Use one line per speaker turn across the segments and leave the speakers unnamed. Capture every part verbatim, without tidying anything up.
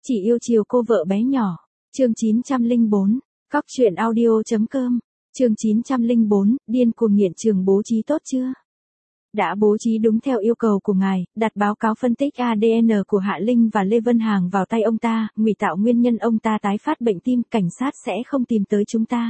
Chỉ yêu chiều cô vợ bé nhỏ. Chương chín trăm lẻ bốn. Cóc truyện audio.com. Chương chín trăm lẻ bốn. Điên cuồng nghiện trường bố trí tốt chưa? Đã bố trí đúng theo yêu cầu của ngài, đặt báo cáo phân tích a đê en của Hạ Linh và Lê Vân Hàng vào tay ông ta, ngụy tạo nguyên nhân ông ta tái phát bệnh tim, cảnh sát sẽ không tìm tới chúng ta.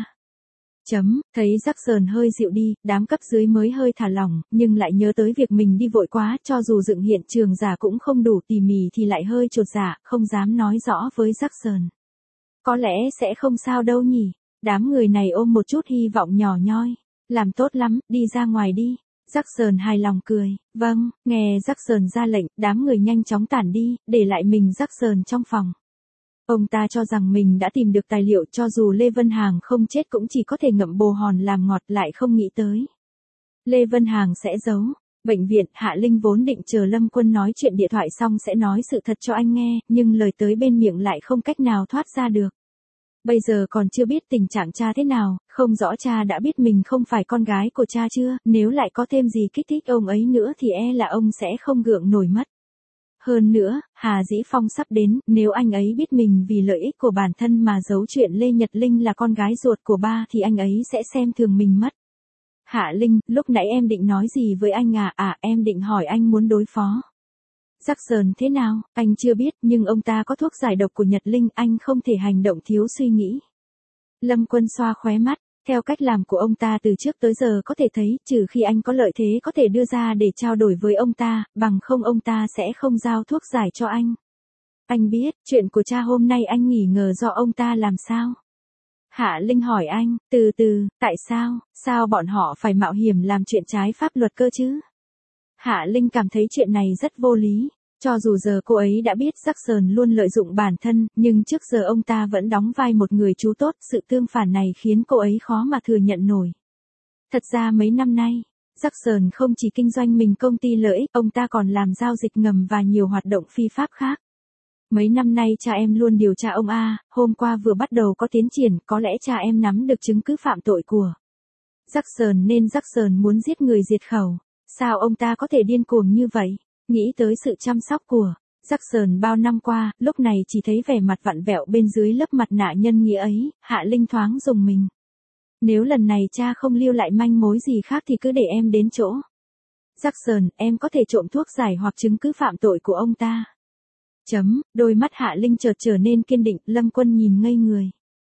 Chấm, thấy Jackson hơi dịu đi, đám cấp dưới mới hơi thả lỏng, nhưng lại nhớ tới việc mình đi vội quá, cho dù dựng hiện trường giả cũng không đủ tỉ mỉ thì lại hơi chột dạ, không dám nói rõ với Jackson. Có lẽ sẽ không sao đâu nhỉ, đám người này ôm một chút hy vọng nhỏ nhoi. Làm tốt lắm, đi ra ngoài đi. Jackson hài lòng cười, vâng, nghe Jackson ra lệnh, đám người nhanh chóng tản đi, để lại mình Jackson trong phòng. Ông ta cho rằng mình đã tìm được tài liệu, cho dù Lê Vân Hàng không chết cũng chỉ có thể ngậm bồ hòn làm ngọt, lại không nghĩ tới. Lê Vân Hàng sẽ giấu. Bệnh viện, Hạ Linh vốn định chờ Lâm Quân nói chuyện điện thoại xong sẽ nói sự thật cho anh nghe, nhưng lời tới bên miệng lại không cách nào thoát ra được. Bây giờ còn chưa biết tình trạng cha thế nào, không rõ cha đã biết mình không phải con gái của cha chưa, nếu lại có thêm gì kích thích ông ấy nữa thì e là ông sẽ không gượng nổi mất. Hơn nữa, Hà Dĩ Phong sắp đến, nếu anh ấy biết mình vì lợi ích của bản thân mà giấu chuyện Lê Nhật Linh là con gái ruột của ba thì anh ấy sẽ xem thường mình mất. Hạ Linh, lúc nãy em định nói gì với anh à? À, em định hỏi anh muốn đối phó Jackson thế nào, anh chưa biết, nhưng ông ta có thuốc giải độc của Nhật Linh, anh không thể hành động thiếu suy nghĩ. Lâm Quân xoa khóe mắt, theo cách làm của ông ta từ trước tới giờ có thể thấy, trừ khi anh có lợi thế có thể đưa ra để trao đổi với ông ta, bằng không ông ta sẽ không giao thuốc giải cho anh. Anh biết, chuyện của cha hôm nay anh nghỉ ngờ do ông ta làm sao? Hạ Linh hỏi anh, từ từ, tại sao, sao bọn họ phải mạo hiểm làm chuyện trái pháp luật cơ chứ? Hạ Linh cảm thấy chuyện này rất vô lý, cho dù giờ cô ấy đã biết Jackson luôn lợi dụng bản thân, nhưng trước giờ ông ta vẫn đóng vai một người chú tốt, sự tương phản này khiến cô ấy khó mà thừa nhận nổi. Thật ra mấy năm nay, Jackson không chỉ kinh doanh mình công ty lợi ích, ông ta còn làm giao dịch ngầm và nhiều hoạt động phi pháp khác. Mấy năm nay cha em luôn điều tra ông A, hôm qua vừa bắt đầu có tiến triển, có lẽ cha em nắm được chứng cứ phạm tội của Jackson nên Jackson muốn giết người diệt khẩu. Sao ông ta có thể điên cuồng như vậy? Nghĩ tới sự chăm sóc của Jackson bao năm qua, lúc này chỉ thấy vẻ mặt vặn vẹo bên dưới lớp mặt nạ nhân nghĩa ấy, Hạ Linh thoáng rùng mình. Nếu lần này cha không lưu lại manh mối gì khác thì cứ để em đến chỗ Jackson, em có thể trộm thuốc giải hoặc chứng cứ phạm tội của ông ta. Chấm, đôi mắt Hạ Linh chợt trở nên kiên định, Lâm Quân nhìn ngây người.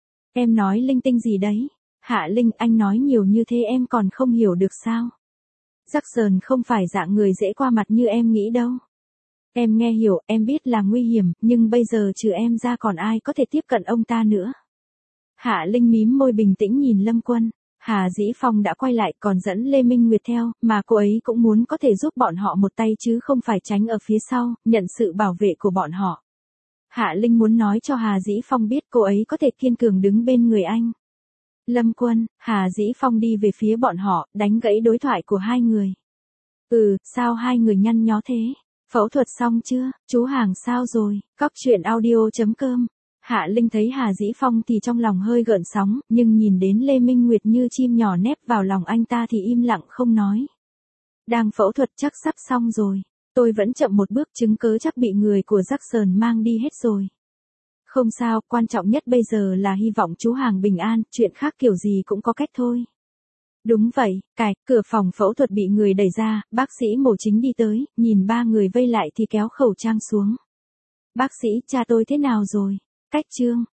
Em nói linh tinh gì đấy? Hạ Linh, anh nói nhiều như thế em còn không hiểu được sao? Jackson không phải dạng người dễ qua mặt như em nghĩ đâu. Em nghe hiểu, em biết là nguy hiểm, nhưng bây giờ trừ em ra còn ai có thể tiếp cận ông ta nữa. Hạ Linh mím môi bình tĩnh nhìn Lâm Quân. Hà Dĩ Phong đã quay lại còn dẫn Lê Minh Nguyệt theo, mà cô ấy cũng muốn có thể giúp bọn họ một tay chứ không phải tránh ở phía sau, nhận sự bảo vệ của bọn họ. Hạ Linh muốn nói cho Hà Dĩ Phong biết cô ấy có thể kiên cường đứng bên người anh. Lâm Quân, Hà Dĩ Phong đi về phía bọn họ, đánh gãy đối thoại của hai người. Ừ, sao hai người nhăn nhó thế? Phẫu thuật xong chưa? Chú Hàng sao rồi? Cóc truyện audio.com. Hạ Linh thấy Hà Dĩ Phong thì trong lòng hơi gợn sóng, nhưng nhìn đến Lê Minh Nguyệt như chim nhỏ nép vào lòng anh ta thì im lặng không nói. Đang phẫu thuật chắc sắp xong rồi. Tôi vẫn chậm một bước, chứng cớ chắc bị người của Jackson mang đi hết rồi. Không sao, quan trọng nhất bây giờ là hy vọng chú Hàng bình an, chuyện khác kiểu gì cũng có cách thôi. Đúng vậy, cài, cửa phòng phẫu thuật bị người đẩy ra, bác sĩ mổ chính đi tới, nhìn ba người vây lại thì kéo khẩu trang xuống. Bác sĩ, cha tôi thế nào rồi? Cách chương.